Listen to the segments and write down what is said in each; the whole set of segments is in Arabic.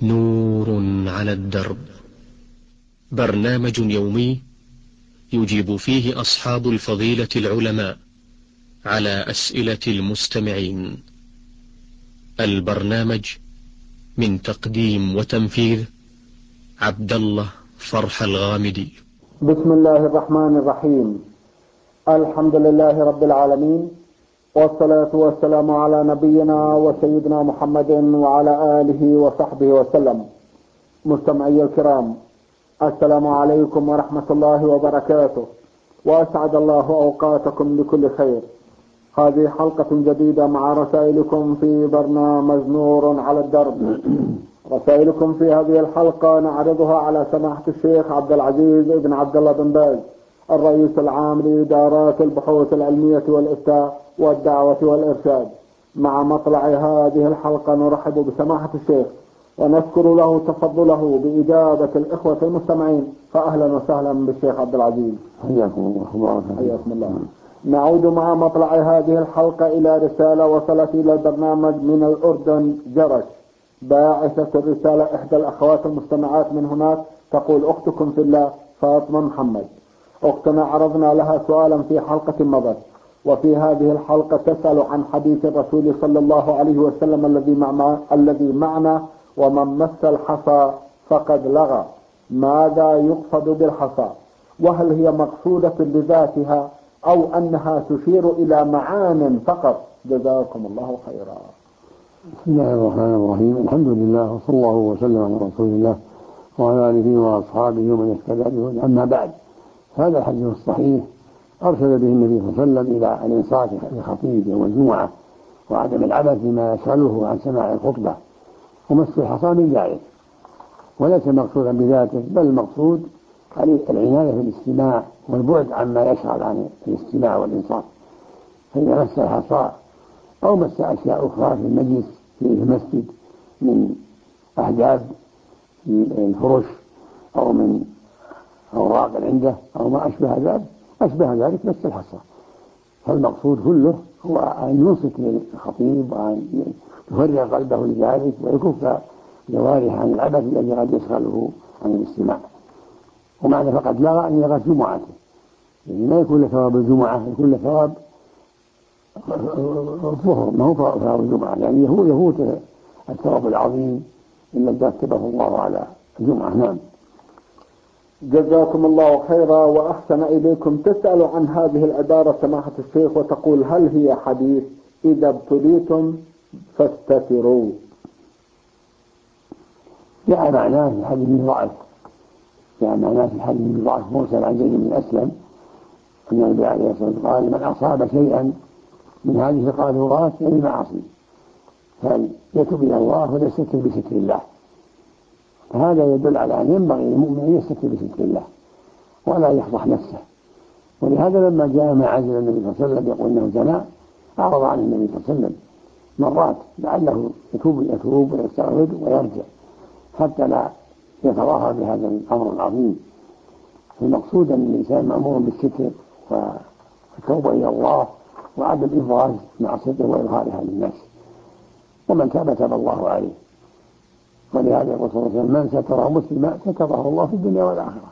نور على الدرب، برنامج يومي يجيب فيه أصحاب الفضيلة العلماء على أسئلة المستمعين. البرنامج من تقديم وتنفيذ عبد الله فرح الغامدي. بسم الله الرحمن الرحيم. الحمد لله رب العالمين، والصلاة والسلام على نبينا وسيدنا محمد وعلى آله وصحبه وسلم. مستمعي الكرام، السلام عليكم ورحمة الله وبركاته، وأسعد الله أوقاتكم بكل خير. هذه حلقة جديدة مع رسائلكم في برنامج نور على الدرب. رسائلكم في هذه الحلقة نعرضها على سماحة الشيخ عبد العزيز بن عبد الله بن باز، الرئيس العام لإدارات البحوث العلمية والإفتاء والدعوة والإرشاد. مع مطلع هذه الحلقة نرحب بسماحة الشيخ ونذكر له تفضله بإجابة الإخوة المستمعين. فأهلا وسهلا بالشيخ عبد العزيز. حياكم الله. حياكم الله. نعود مع مطلع هذه الحلقة إلى رسالة وصلت إلى البرنامج من الأردن جرش. باعثة الرسالة إحدى الأخوات المستمعات من هناك، تقول: أختكم في الله فاطمة محمد. أختنا عرضنا لها سؤالا في حلقة مضت، وفي هذه الحلقة تسأل عن حديث الرسول صلى الله عليه وسلم الذي معنا: ومن مس الحصى فقد لغى. ماذا يقصد بالحصى؟ وهل هي مقصودة بذاتها أو أنها تشير إلى معان فقط؟ جزاكم الله خيرا. بسم الله الرحمن الرحيم. الحمد لله، وصلى الله وسلم على رسول الله وعلى آله وأصحابه ومن اهتدى بهداه. أما بعد، هذا الحديث الصحيح أرشد به النبي صلى الله عليه وسلم إلى الإنصات للخطيب يوم الجمعة وعدم العبث بما يشغله عن سماع الخطبة، ومس الحصى من ذلك، وليس مقصودا بذاته، بل المقصود العناية في الاستماع والبعد عما يشغل عن الاستماع والإنصات. فإذا مس الحصى أو مس أشياء أخرى في المجلس في المسجد من أحجاب الفرش أو من أوراق عنده أو ما أشبه ذلك مس الحصى، فالمقصود كله هو أن ينصت للخطيب وأن يفرغ قلبه لذلك ويكف جوارحه عن العبث الذي قد يشغله عن الاستماع. ومعنى فقد لغى أن يلغى جمعته، يعني ما يكون له ثواب الجمعة، يكون له ثواب الظهر، ما هو ثواب الجمعة، يعني يفوت الثواب العظيم الذي كتبه الله على الجمعة. نعم. جزاكم الله خيرا وأحسن إليكم. تسأل عن هذه العبارة سماحة الشيخ وتقول: هل هي حديث إذا ابتليتم فاستتروا؟ جاء معناه في الحديث ضعف، مرسل عن زيد بن أسلم أن النبي عليه الصلاة والسلام قال: من أصاب شيئا من هذه القاذورات يعني المعاصي فليتب إلى الله وليستتر بستر الله. فهذا يدل على أن ينبغي للمؤمن أن يستتر بستر الله ولا يفضح نفسه. ولهذا لما جاء ما عزل النبي صلى الله عليه وسلم يقول إنه زنى، أعرض عن النبي صلى الله عليه وسلم مرات لعله يتوب ويستغفر ويرجع حتى لا يتظاهر بهذا الأمر العظيم. المقصود أن الإنسان مأمور بالستر والتوبة إلى الله وعدم إفراز معصيته وإظهارها للناس، ومن تاب تاب الله عليه. ولهذا يقول صلى الله عليه وسلم: من ستر مسلما ستره الله في الدنيا والآخرة.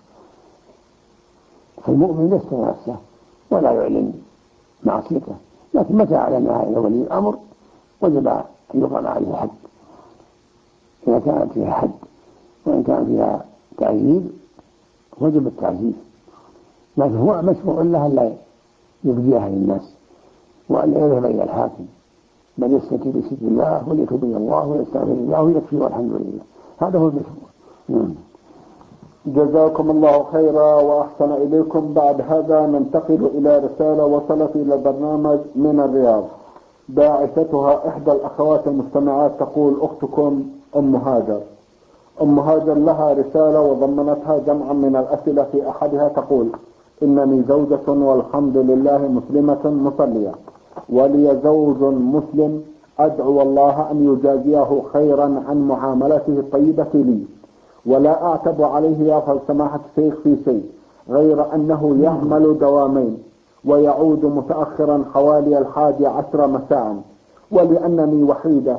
فالمؤمن يستر نفسه ولا يعلن معصيته، لكن متى أعلنها إلى ولي الأمر وجب أن يقام عليه حد إذا كانت فيها حد، وإن كان فيها تعزيز وجب التعزيز، لكن هو مشروع له لا يبديها للناس وأن يذهب إلى الحاكم، بل يستتر بستر الله وليتوب إلى الله ويستغفر الله ويكفي والحمد لله. هذا هو المشروع. جزاكم الله خيرا وأحسن إليكم. بعد هذا ننتقل إلى رسالة وصلت إلى البرنامج من الرياض. باعثتها إحدى الأخوات المستمعات، تقول: أختكم أم هاجر. أم هاجر لها رسالة وضمنتها جمعا من الأسئلة. في أحدها تقول: إنني زوجة والحمد لله مسلمة مصلية، ولي زوج مسلم، أدعو الله أن يجازيه خيرا عن معاملته الطيبة لي، ولا أعتب عليه يا سماحة الشيخ في شيء، غير أنه يعمل دوامين ويعود متأخرا حوالي 11 مساء، ولأنني وحيدة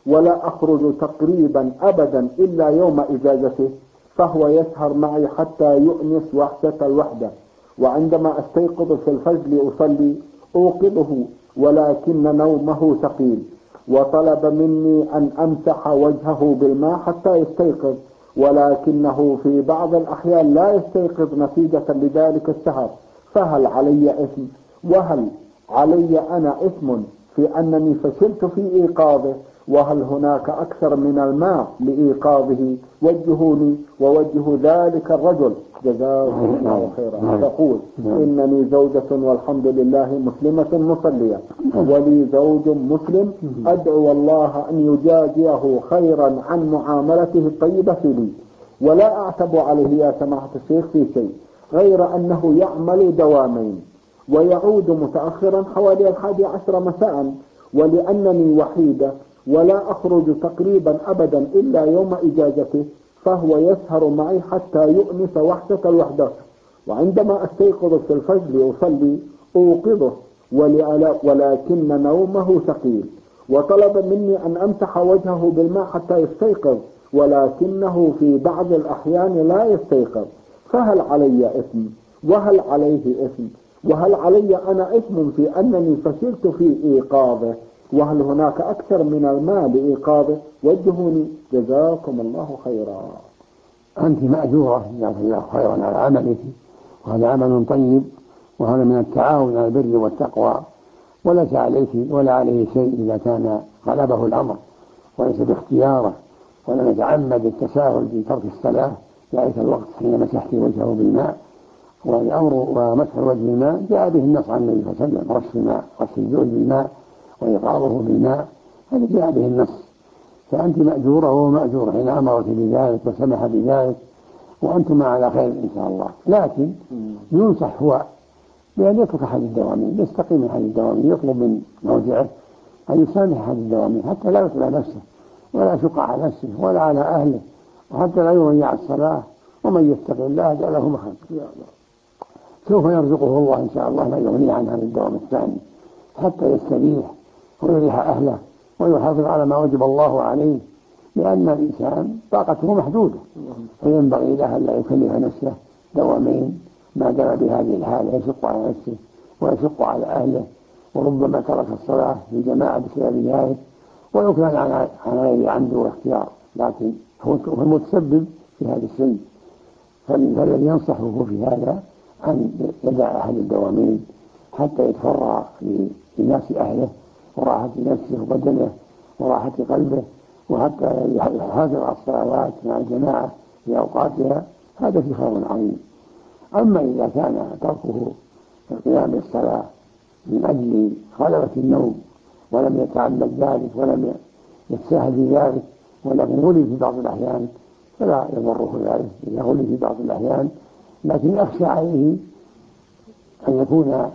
ولا أخرج تقريبا أبدا إلا يوم إجازته، فهو يسهر معي حتى يؤنس وحشة الوحدة، وعندما أستيقظ في الفجر لأصلي أوقظه ولكن نومه ثقيل، وطلب مني أن أمسح وجهه بالماء حتى يستيقظ، ولكنه في بعض الأحيان لا يستيقظ نتيجة لذلك السهر، فهل علي إثم؟ وهل علي أنا إثم في أنني فشلت في إيقاظه؟ وهل هناك أكثر من الماء لإيقاظه؟ وجهوني ووجه ذلك الرجل جزاه الله خيرا. تقول: إنني زوجة والحمد لله مسلمة مصلية، ولي زوج مسلم، أدعو الله أن يجازيه خيرا عن معاملته الطيبة لي، ولا أعتب عليه يا سماحة الشيخ في شيء غير أنه يعمل دوامين ويعود متأخرا حوالي 11 مساء، ولأنني وحيدة ولا أخرج تقريبا أبدا إلا يوم إجازته، فهو يسهر معي حتى يؤنس وحشة الوحدة، وعندما أستيقظ في الفجر لأصلي أوقظه ولكن نومه ثقيل، وطلب مني أن أمسح وجهه بالماء حتى يستيقظ، ولكنه في بعض الأحيان لا يستيقظ، فهل علي إثم؟ وهل عليه إثم؟ وهل علي أنا إثم في أنني فشلت في إيقاظه؟ وهل هناك أكثر من الماء لإيقاظه؟ وجهوني جزاكم الله خيرا. أنت مأجورة جزاك الله خيرا على عملك، وهذا عمل طيب، وهذا من التعاون على البر والتقوى، وليس عليك ولا عليه شيء إذا كان غلبه الأمر وليس باختياره، ولم يتعمد التساهل في ترك الصلاة في ذلك الوقت حين مسحت وجهه بالماء. والأمر ومسح الوجه بالماء جاء به النص عن النبي صلى الله عليه وسلم، رش الماء، رش الزوج بالماء وإيقاظه بالماء، هذا جاء به النص، فأنت مأجورة وهو مأجور حين أمرك بذلك وسمح بذلك، وأنتما على خير إن شاء الله. لكن ينصح هو بأن يترك أحد الدوامين، يستقيم من أحد الدوامين، يطلب من موضعه أن يسامح أحد الدوامين حتى لا يطلع نفسه ولا يشق على نفسه ولا على أهله، وحتى لا يضيع الصلاة، ومن يتق الله جعل له مخرجا، سوف يرزقه الله إن شاء الله ما يغنيه عن هذا الدوام الثاني حتى يستريح ويريح أهله ويحافظ على ما وجب الله عليه، لأن الإنسان طاقته محدودة، فينبغي له ألا يكلف نفسه دوامين ما دام بهذه الحالة، يشق على نفسه ويشق على أهله، وربما ترك الصلاة في جماعة بسبب ذلك، ولو كان عن غير عنده واختيار، لكن هو المتسبب في هذا الشيء. فالذي ينصحه في هذا أن يدع أحد الدوامين حتى يتفرغ لناس أهله وراحة نفسه وبدنه وراحة قلبه، وحتى يحافظ على الصلوات مع الجماعة في أوقاتها، هذا في خير عظيم. أما إذا كان تركه القيام بالصلاة من أجل غلبة النوم ولم يتعمد ذلك ولم يتساهل بذلك، ولكن غلب في بعض الأحيان، فلا يضره ذلك إذا غلب في بعض الأحيان، لكن أخشى عليه أن يكون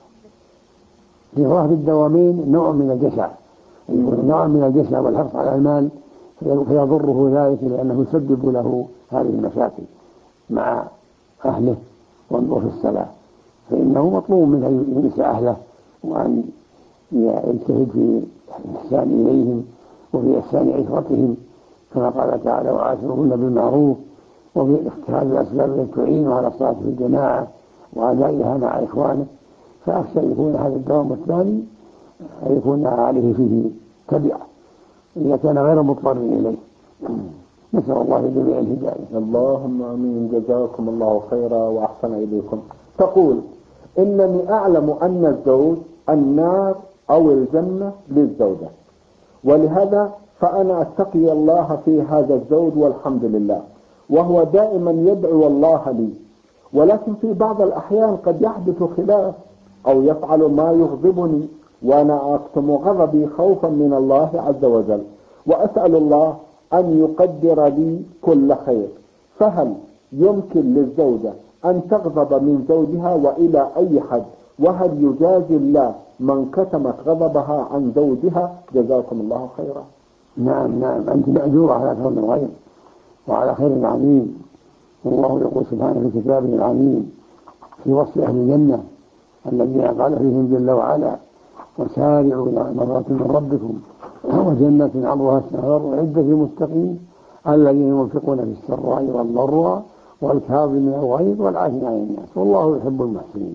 في ظهر الدوامين نوع من الجشع، نوع من الجشع والحرص على المال، فيضره ذلك لأنه يسبب له هذه المشاكل مع أهله وفي الصلاة، فإنه مطلوب منه أن ينسى أهله وأن يجتهد في الإحسان إليهم وفي إحسان عشرتهم، كما قال تعالى: وعاشروهن بالمعروف، وفي اتخاذ الأسباب التي تعين على الصلاة في الجماعة وأدائها مع إخوانه. فأخشى أن يكون هذا الدوام الثاني أن يكون عليه فيه تبعة إذا كان غير مضطر إليه. نسأل الله لجميع الهداية. اللهم آمين. جزاكم الله خيرا وأحسن إليكم. تقول: إنني أعلم أن الزوج النار أو الجنة للزوجة، ولهذا فأنا أتقي الله في هذا الزوج والحمد لله، وهو دائما يدعو الله لي، ولكن في بعض الأحيان قد يحدث خلاف أو يفعل ما يغضبني، وأنا أكتم غضبي خوفا من الله عز وجل، وأسأل الله أن يقدر لي كل خير. فهل يمكن للزوجة أن تغضب من زوجها وإلى أي حد؟ وهل يجازي الله من كتمت غضبها عن زوجها؟ جزاكم الله خيرا. نعم، أنت مأجورة على فضل الغير وعلى خير عظيم. والله يقول سبحانه في كتابه العظيم في وصف أهل الجنة الذين قال فيهم جل وعلا: وسارعوا إلى مرة من ربكم وجنة عرضها السماوات أعدت للمتقين الذين ينفقون في السراء والضراء والكاظمين الغيظ والعافين عن الناس والله يحب المحسنين.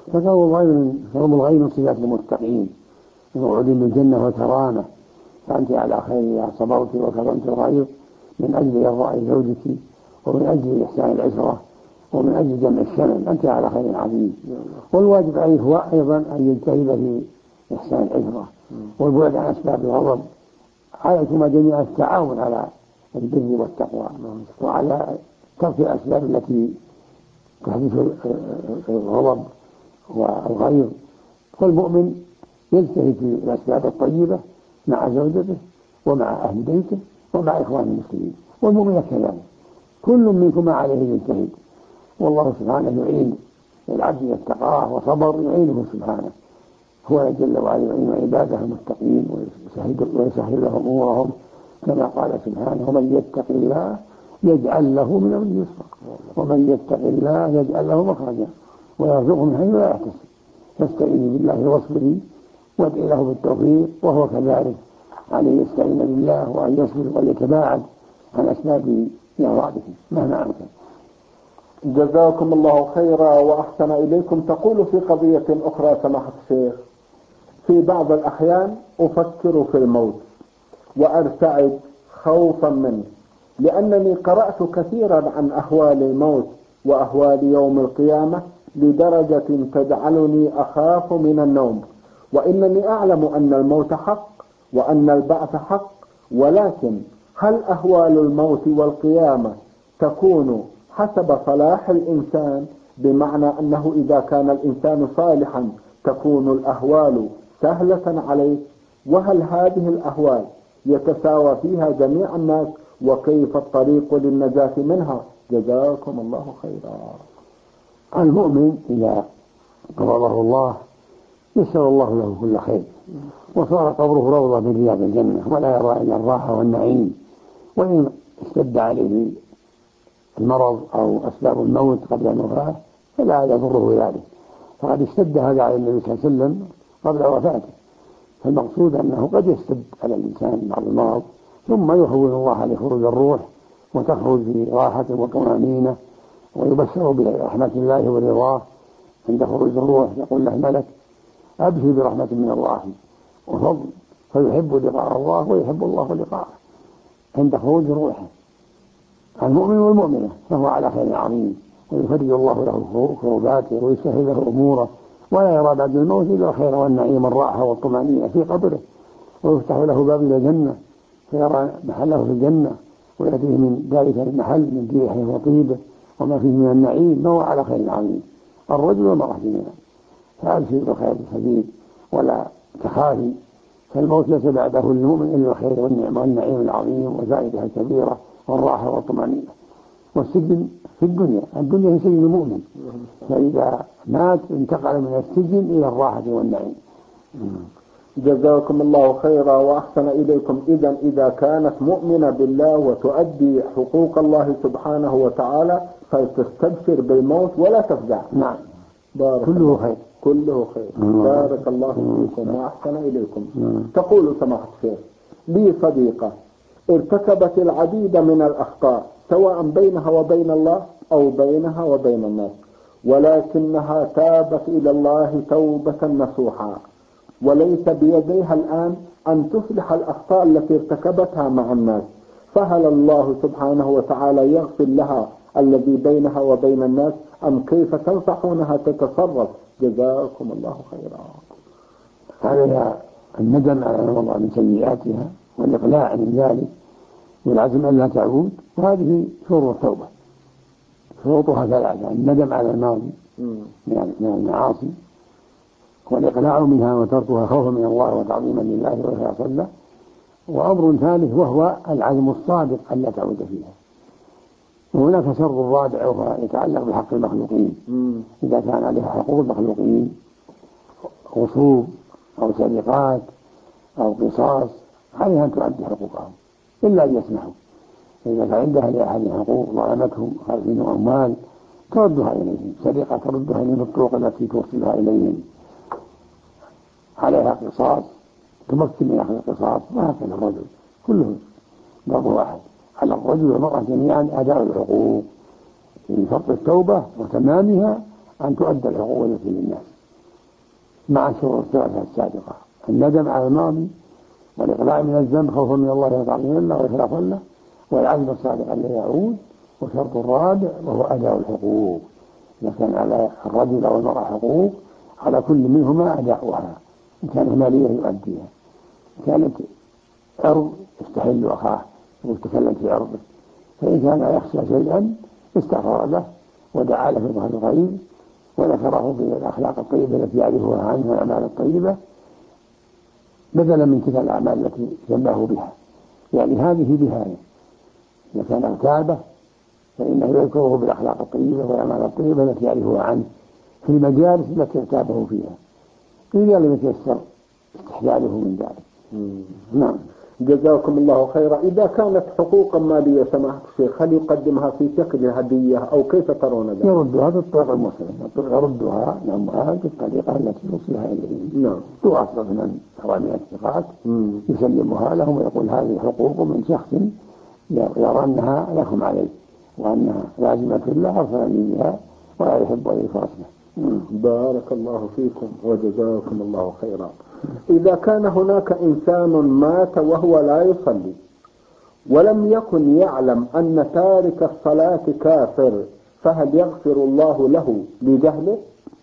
فكرم الغيظ من صفات المتقين موعود بالجنة وكرامة، فأنت على خير إذا صبرت وكرمت الغيظ من أجل إرضاء زوجك ومن أجل إحسان العشرة ومن أجل جمع الشمل، أنت على خير عظيم. والواجب عليه هو أيضا أن يجتهد في إحسان العشرة والبعد عن أسباب الغضب، عليكم جميعا التعاون على البر والتقوى وعلى ترك الأسباب التي تحدث الغضب والغيظ. فالمؤمن يجتهد في الأسباب الطيبة مع زوجته ومع أهل بيته ومع إخوان المسلمين، والمؤمن كذلك كل منكم عليه يجتهد، والله سبحانه يعين العبد إذا اتقاه وصبر يعينه سبحانه، هو جل وعلا يعين عباده المتقين ويسهل لهم أمورهم كما قال سبحانه ومن يتق الله يجعل له من أمره يسرا ومن يتق الله يجعل له مخرجا ويرزقه من حيث لا يحتسب. فاستعيني بالله واصبري وادعي له بالتوفيق، وهو كذلك عليه يستعين بالله وأن يصبر ويتباعد عن أسباب إغراضه مهما أمكن. جزاكم الله خيرا وأحسن إليكم. تقول في قضية أخرى سماحة الشيخ: في بعض الأحيان أفكر في الموت وأرتعد خوفا منه، لأنني قرأت كثيرا عن أهوال الموت وأهوال يوم القيامة لدرجة تجعلني أخاف من النوم، وإنني أعلم أن الموت حق وأن البعث حق، ولكن هل أهوال الموت والقيامة تكون حسب صلاح الإنسان، بمعنى أنه إذا كان الإنسان صالحا تكون الأهوال سهلة عليه، وهل هذه الأهوال يتساوى فيها جميع الناس، وكيف الطريق للنجاة منها؟ جزاكم الله خيرا. المؤمن إذا قبضه الله يسر الله له كل خير وصار قبره روضة من رياض الجنة ولا يرى إلا الراحة والنعيم، وإن اشتد عليه المرض أو أسباب الموت قبل الوفاة فلا يضره ذلك، فقد اشتد هذا على النبي صلى الله عليه وسلم قبل وفاته. فالمقصود أنه قد يشتد على الإنسان بعض المرض ثم يهون الله لخروج الروح وتخرج في راحة وطمأنينة، ويبشر برحمة الله ورضاه عند خروج الروح، يقول له ملك أبشر برحمة من الله وفضل، فيحب لقاء الله ويحب الله لقاءه عند خروج روحه. المؤمن والمؤمنة فهو على خير عظيم، ويفرج الله له كروباته ويسهل له أموره، ولا يرى بعد الموت إلا الخير والنعيم والراحة والطمأنينة في قبره، ويفتح له باب إلى الجنة فيرى محله في الجنة ويأتيه من ذلك المحل من ريحه وطيبه وما فيه من النعيم، ما هو على خير عظيم. الرجل والمرأة جميعا، فأبشر بالخير الحبيب ولا تخافي، فالموت ليس بعده للمؤمن إلا الخير والنعيم العظيم وزائدها الكبيرة والراحة والطمأنينة. والسجن في الدنيا هي سجن المؤمن، فإذا مات انتقل من السجن إلى الراحة والنعيم. جزاكم الله خيرا وأحسن إليكم. إذا كانت مؤمنة بالله وتؤدي حقوق الله سبحانه وتعالى فلتستبشر بالموت ولا تفزع. نعم، كله خير. كله خير. بارك الله فيكم وأحسن إليكم. تقول سماحة الشيخ: لي صديقة ارتكبت العديد من الأخطاء سواء بينها وبين الله أو بينها وبين الناس، ولكنها تابت إلى الله توبة نصوحا، وليس بيديها الآن أن تصلح الأخطاء التي ارتكبتها مع الناس، فهل الله سبحانه وتعالى يغفر لها الذي بينها وبين الناس، أم كيف تنصحونها تتصرف؟ جزاكم الله خيرا. عليها الندم على ما مضى من سيئاتها والإقلاع من ذلك والعزم أن لا تعود، وهذه شروط التوبة. شروطها ثلاثة: الندم على الماضي من المعاصي، والإقلاع منها وتركها خوفا من الله وتعظيما لله وإخلاصا له، وأمر ثالث وهو العزم الصادق أن لا تعود فيها. وهناك شر رابع وهو يتعلق بحق المخلوقين، إذا كان عليها حقوق المخلوقين غصوب أو سرقات أو قصاص عليها أن تؤدي حقوقهم إلا أن يسمحوا. إذا كان عندها لأحد حقوق ظلمتهم خالفين أموال تردها إليهم، سرقة تردها إليهم بالطرق التي توصلها إليهم. عليها قصاص تمكن من أخذ القصاص، وهكذا الرجل كله ضرب واحد. على الرجل والمرأة جميعا أداء الحقوق من شرط التوبة وتمامها أن تؤدى الحقوق التي للناس مع الشروط الثلاثة السابقة: الندم على الماضي، والإقلاع من الذنب خوفا من الله وتعظيما له وإخلاصا له، والعزم الصادق أن لا يعود. وشرط الرابع وهو أداء الحقوق. إذا كان على الرجل أو المرأة حقوق على كل منهما أداؤها، إن كانت مالية يؤديها، إن كانت عرض يستحل أخاه ويتكلم في عرضه، فإن كان يخشى شيئا استغفر له ودعا له في ظهر الغيب وذكره في الأخلاق الطيبة التي يعرفها عنها الأعمال الطيبة بدلا من تلك الأعمال التي ذمه بها. يعني هذه بهاية. إذا كان اغتابه فإنه يذكره بالأخلاق الطيبة والأعمال الطيبة التي يعرفها عنه في المجالس التي اغتابه فيها، إذا لم يتيسر استحلاله من ذلك. نعم. جزاكم الله خيرا. إذا كانت حقوقا مالية سماحة الشيخ، هل يقدمها في شكل هدية أو كيف ترون ذلك؟ يردها بالطريقة المسلمة، يردها نعمها بالطريقة التي يوصلها إليهم. نعم. تؤصل من حرامي الثقات يسلمها لهم ويقول هذه حقوق من شخص يرى أنها لكم عليه وأنها لازمة له أرسلني بها ولا يحب أن يفرسنا. بارك الله فيكم وجزاكم الله خيرا. إذا كان هناك إنسان مات وهو لا يصلي ولم يكن يعلم أن تارك الصلاة كافر، فهل يغفر الله له لجهله؟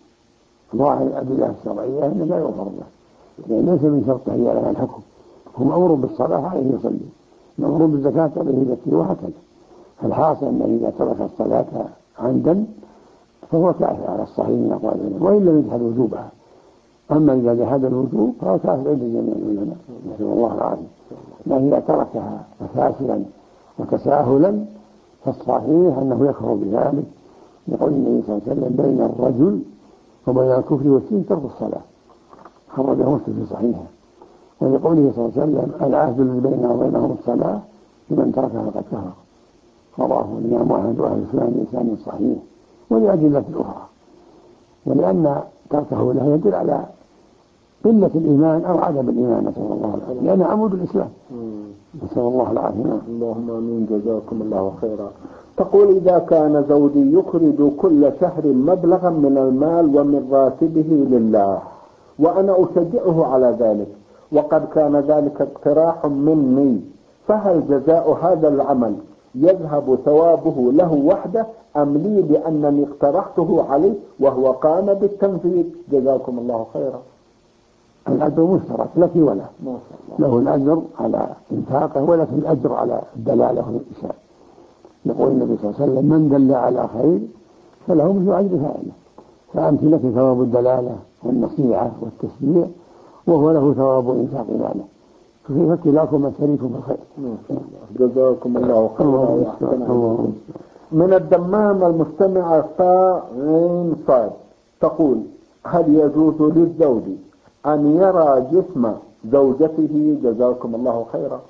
ظاهر الأدلة الشرعية أنه لا يغفر له، لأن ليس من شرطه يعلم الحكم. هو مأمور بالصلاة عليه يصلي، مأمور بالزكاة عليه يزكي، وهكذا. فالحاصل أن إذا ترك الصلاة عمدا فهو كافر على الصحيح من أقوال العلماء وإن لم يجحد وجوبها. أما إذا جحد الوجوب فهو كافر عند جميع العلماء نسأل الله العافية. لكن إذا تركها تكاسلا وتساهلا فالصحيح أنه يكفر بذلك، يقول النبي صلى الله عليه وسلم بين الرجل وبين الكفر والشرك ترك الصلاة، خرجه مسلم في صحيحه. ولقوله صلى الله عليه وسلم العهد الذي بيننا وبينهم الصلاة لمن تركها فقد كفر، رواه الإمام أحمد وأهل السنن بإسناد صحيح. ولأدلة أخرى، ولأن تركه له يدل على قلة الإيمان أو عدم الإيمان نسأل الله العافية، لأن عمود الإسلام نسأل الله العافية. اللهم آمين. جزاكم الله خيرا. تقول إذا كان زوجي يخرج كل شهر مبلغا من المال ومن راتبه لله وأنا أشجعه على ذلك وقد كان ذلك اقتراح مني، فهل جزاء هذا العمل يذهب ثوابه له وحده أم لي لأنني اقترحته عليه وهو قام بالتنفيذ؟ جزاكم الله خيرا. الأجر مشترك لك وله، له الأجر على إنفاقه ولك الأجر على الدلالة والإرشاد. يقول النبي صلى الله عليه وسلم من دل على خير فله مثل أجر فاعله، فأنت لك ثواب الدلالة والنصيحة والتشجيع وهو له ثواب إنفاق ماله، فكيف كلاكما شريك في الخير. جزاكم الله خيرا. من الدمام المستمعة فاعين صاد تقول هل يجوز للزوج أن يرى جسم زوجته؟ جزاكم الله خيرا.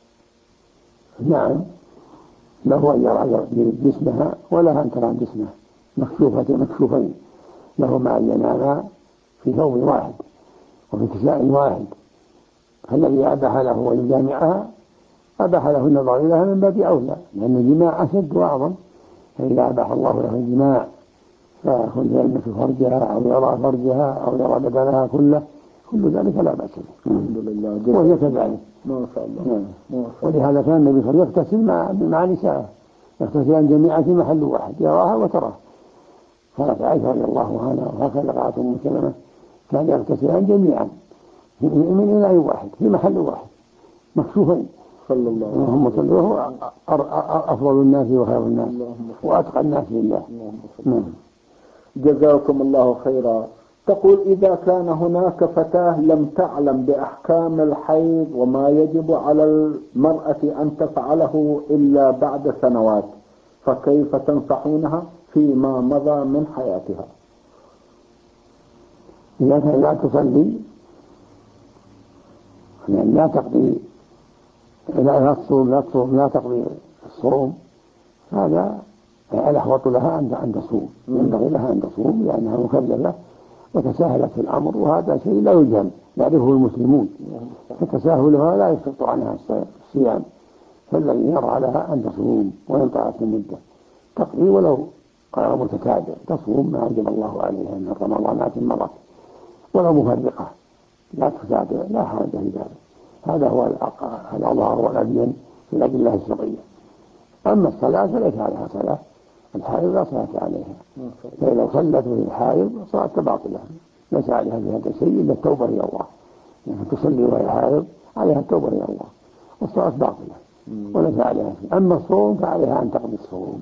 نعم، له أن يرى جسمها ولها أن ترى جسمها مكشوفين، لهما أن يناما في ثوب واحد وفي كساء واحد، فالذي أباح له أن يجامعها أباح له النظر إليها من باب أولى، لأن الجماع أشد وأعظم. فإذا أباح الله له الجماع فيكون يلمس فرجها أو يرى فرجها أو يرى بدنها كله، كل ذلك لا بأس به الحمد لله، وهي كذلك ما شاء الله. ولهذا كان النبي صلى الله عليه وسلم يغتسل مع نسائه، يغتسلان جميعا في محل واحد يراها وتراه. قالت عائشة رضي الله عنها وهكذا قالت أم سلمة كان يغتسلان جميعا من إناء واحد في محل واحد مكشوفين صلى الله عليه اللهم صل وهو أفضل الناس وخير الناس وأتقى الناس لله. جزاكم الله خيرا. تقول إذا كان هناك فتاة لم تعلم بأحكام الحيض وما يجب على المرأة أن تفعله إلا بعد سنوات، فكيف تنصحونها فيما مضى من حياتها؟ إذا كان لا تصلي يعني لا تقضي لا تصوم لا تقضي الصوم، هذا الأحوط لها أن تصوم، ينبغي لها أن تصوم لأنها مكلفة وتساهلت في الأمر، وهذا شيء لا يجهل يعرفه المسلمون، فتساهلها لا يسقط عنها الصيام، فالذي يرى لها أن تصوم وإن طالت المدة تقضي ولو قال متتابع، تصوم ما أوجب الله عليها من رمضانات مرت، ولو مفرقة لا تتابع لا حرج في ذلك. هذا هو الأظهر والأبين في الأدلة الشرعية. أما الصلاة فليس عليها صلاة، الحائض لا صلاة عليها، فإذا صلت وهي حائض صلاة باطلة، ليس عليها في هذا الشيء إلا التوبة إلى الله، يعني تصلي وهي حائض عليها التوبة إلى الله، والصلاة باطلة وليس عليها شيء. أما الصوم فعليها أن تقضي الصوم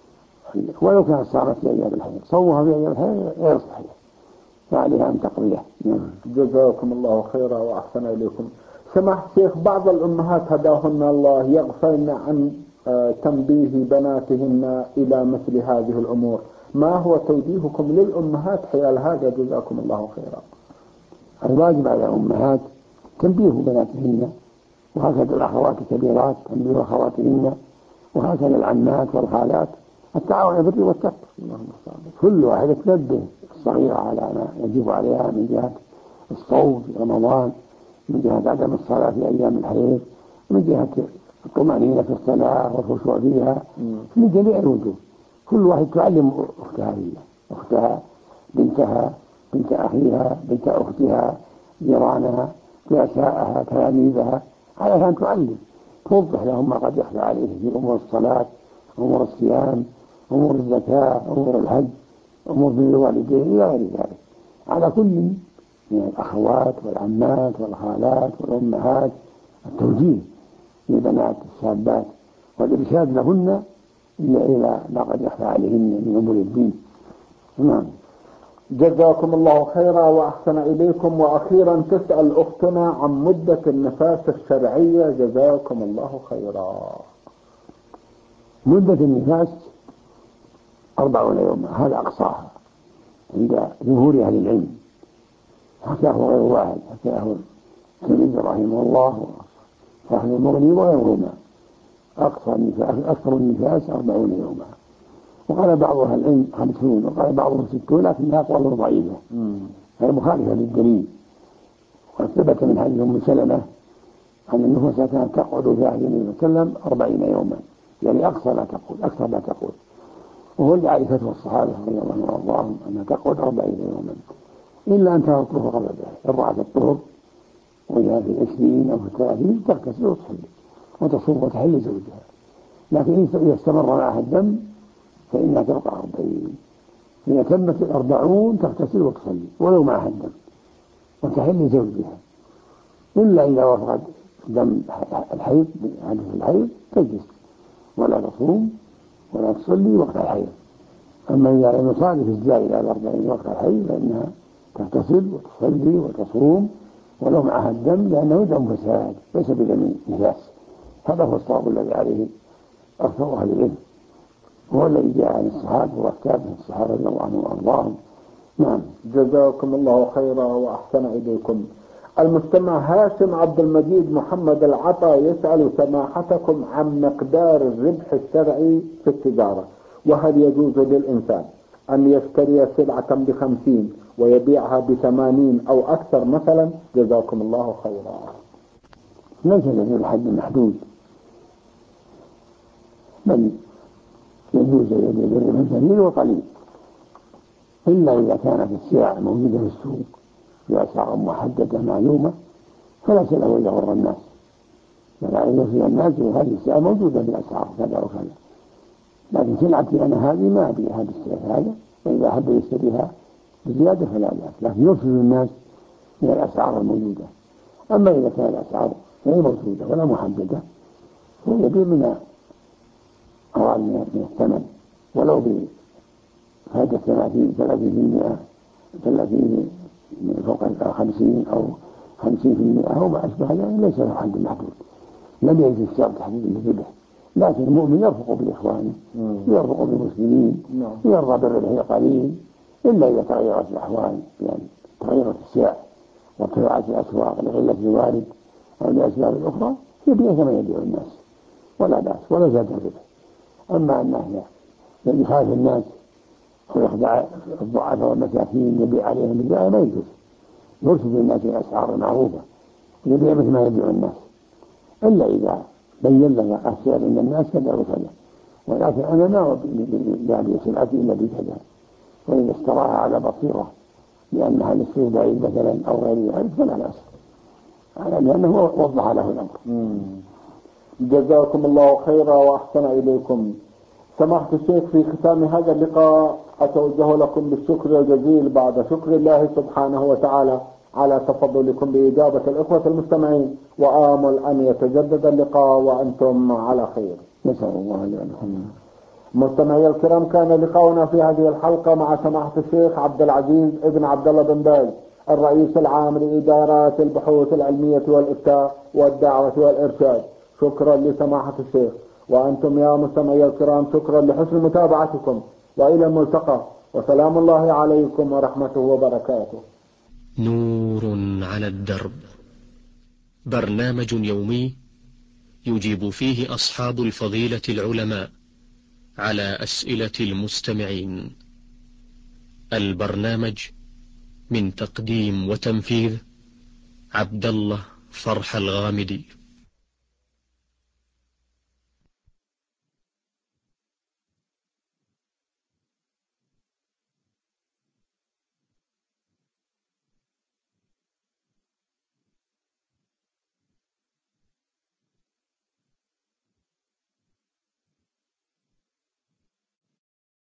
ولو كانت صامت في أيام الحيض، صومها في أيام الحيض غير صحيح، فعليها أن تقضيه. جزاكم الله خيرا وأحسن إليكم. سماحة الشيخ، بعض الأمهات هداهن الله يغفلن عن تنبيه بناتهن إلى مثل هذه الأمور، ما هو توجيهكم للأمهات حيال هذا؟ جزاكم الله خيرا. الواجب على الأمهات تنبيه بناتهن، وهكذا الأخوات الكبيرات تنبيه أخواتهن، وهكذا العمات والخالات، التعاون على البر والتقوى. كل واحدة تنبه الصغيرة على ما يجب عليها من جهة الصوم في رمضان، من جهة عدم الصلاة في أيام الحيض، من جهة الطمأنينة في الصلاة والخشوع فيها، من جميع الوجوه. كل واحد تعلم أختها، بنتها، بنت أخيها، بنت أختها، جيرانها، رؤساءها، تلاميذها، على أن تعلم، توضح لهم ما قد يخفى عليه في أمور الصلاة، أمور الصيام، أمور الزكاة، أمور الحج، أمور بر الوالدين إلى غير ذلك. على كل من الأخوات والعمات والخالات والأمهات التوجيه للبنات الشابات والإرشاد لهن إلى ما قد يخفى عليهن من أمور الدين. نعم. جزاكم الله خيرا وأحسن إليكم. وأخيرا تسأل أختنا عن مدة النفاس الشرعية، جزاكم الله خيرا. مدة النفاس 40 يوما، هذا أقصاها عند جمهور أهل العلم، حكاه غير واحد، حكاه الترمذي رحمه الله وصاحب المغني وغيرهما. أكثر النفاس 40 يوما، وقال بعض أهل العلم 50 وقال بعضهم 60، لكنها أقوال ضعيفة هي مخالفة للدليل. وقد ثبت من حديث أم سلمة أن النفوس كانت تقعد في عهد النبي صلى الله عليه وسلم 40 يوما، يعني أكثر ما تقول، وهو اللي عليه فتوى الصحابة رضي الله عنهم وارضاهم أنها تقعد 40 يوما، إلا أن ترى الطهر قبل ذلك. إن رأت الطهر وهي في 20 أو في 30 تغتسل وتصلي وتصوم وتحل زوجها. لكن إذا استمر معها الدم فإنها تبقى 40. إذا تمت 40 تغتسل وتصلي ولو معها الدم وتحل زوجها، إلا إذا وفقت دم الحيض، حدث الحيض، تجلس ولا تصوم ولا تصلي وقت الحيض. أما إذا لم يصادف الزائد على 40 وقت الحيض فإنها تغتسل وتصلي وتصوم ولو معها الدم، لأنه دم فساد ليس بدم نجاس. هذا هو الصواب الذي عليه أكثر أهل العلم، هو الذي جاء عن الصحابة وأكتاب الصحابة رضي الله عنهم وأرضاهم. نعم. جزاكم الله خيرا وأحسن إليكم. المستمع هاشم عبد المجيد محمد العطا يسأل سماحتكم عن مقدار الربح الشرعي في التجارة، وهل يجوز للإنسان أن يشتري سلعة ب50 ويبيعها ب80 أو أكثر مثلا؟ جزاكم الله خيرا. ليس له حد محدود، بل يجوز الربح كثير وقليل، إلا إذا كانت السلع موجودة في السوق بأسعار محددة معلومة فليس له أن يغر الناس، فلا يغفي الناس وهذه السلع موجودة بأسعار كذا وكذا، لكن سلعتي أنا هذه ما أبيعها بالسعر هذا، وإذا أحب يشتريها بزيادة فلا بأس، لكن يغفي الناس من الأسعار الموجودة. أما إذا كان الأسعار غير موجودة ولا محددة فيبيع من أقل من الثمن ولو بهذا 30 من فوق 50 أو 50% أو ما أشبه ذلك، ليس له حد محدود، لم يجد الشرط تحديد الربح. لكن المؤمن يرفق بإخوانه، يرفق بالمسلمين، يرضى بالربح قليل، إلا إذا تغيرت الأحوال، يعني تغيرت السلع وارتفعت الأسواق لقلة الوارد أو لأسباب أخرى يبيع كما يبيع الناس ولا بأس ولا زاد الربح. أما أنه يخالف الناس ويخدع الضعفاء والمساكين يبيع عليهم بالبيع ما يجوز، يرشد الناس إلى الأسعار المعروفة ويبيع مثل ما يبيع الناس، إلا إذا بين لنا السعر عند الناس كذا وكذا، ولكن أنا ما أبيع سلعتي إلا بكذا، وإذا اشتراها على بصيرة لأنها للسوق بعيد مثلا أو غير ذلك فلا بأس، لأنه وضح له الأمر. جزاكم الله خيرا وأحسن إليكم. سماحة الشيخ، في ختام هذا اللقاء أتوجه لكم بالشكر الجزيل بعد شكر الله سبحانه وتعالى على تفضلكم بإجابة الإخوة المستمعين، وآمل أن يتجدد اللقاء وأنتم على خير. نسأل الله لكم. مستمعي الكرام، كان لقاؤنا في هذه الحلقة مع سماحة الشيخ عبد العزيز ابن عبد الله بن باز، الرئيس العام لإدارات البحوث العلمية والإفتاء والدعوة والإرشاد. شكرا لسماحة الشيخ، وأنتم يا مستمعي الكرام شكرا لحسن متابعتكم، وإلى الملتقى، وسلام الله عليكم ورحمته وبركاته. نور على الدرب، برنامج يومي يجيب فيه أصحاب الفضيلة العلماء على أسئلة المستمعين. البرنامج من تقديم وتنفيذ عبد الله فرح الغامدي.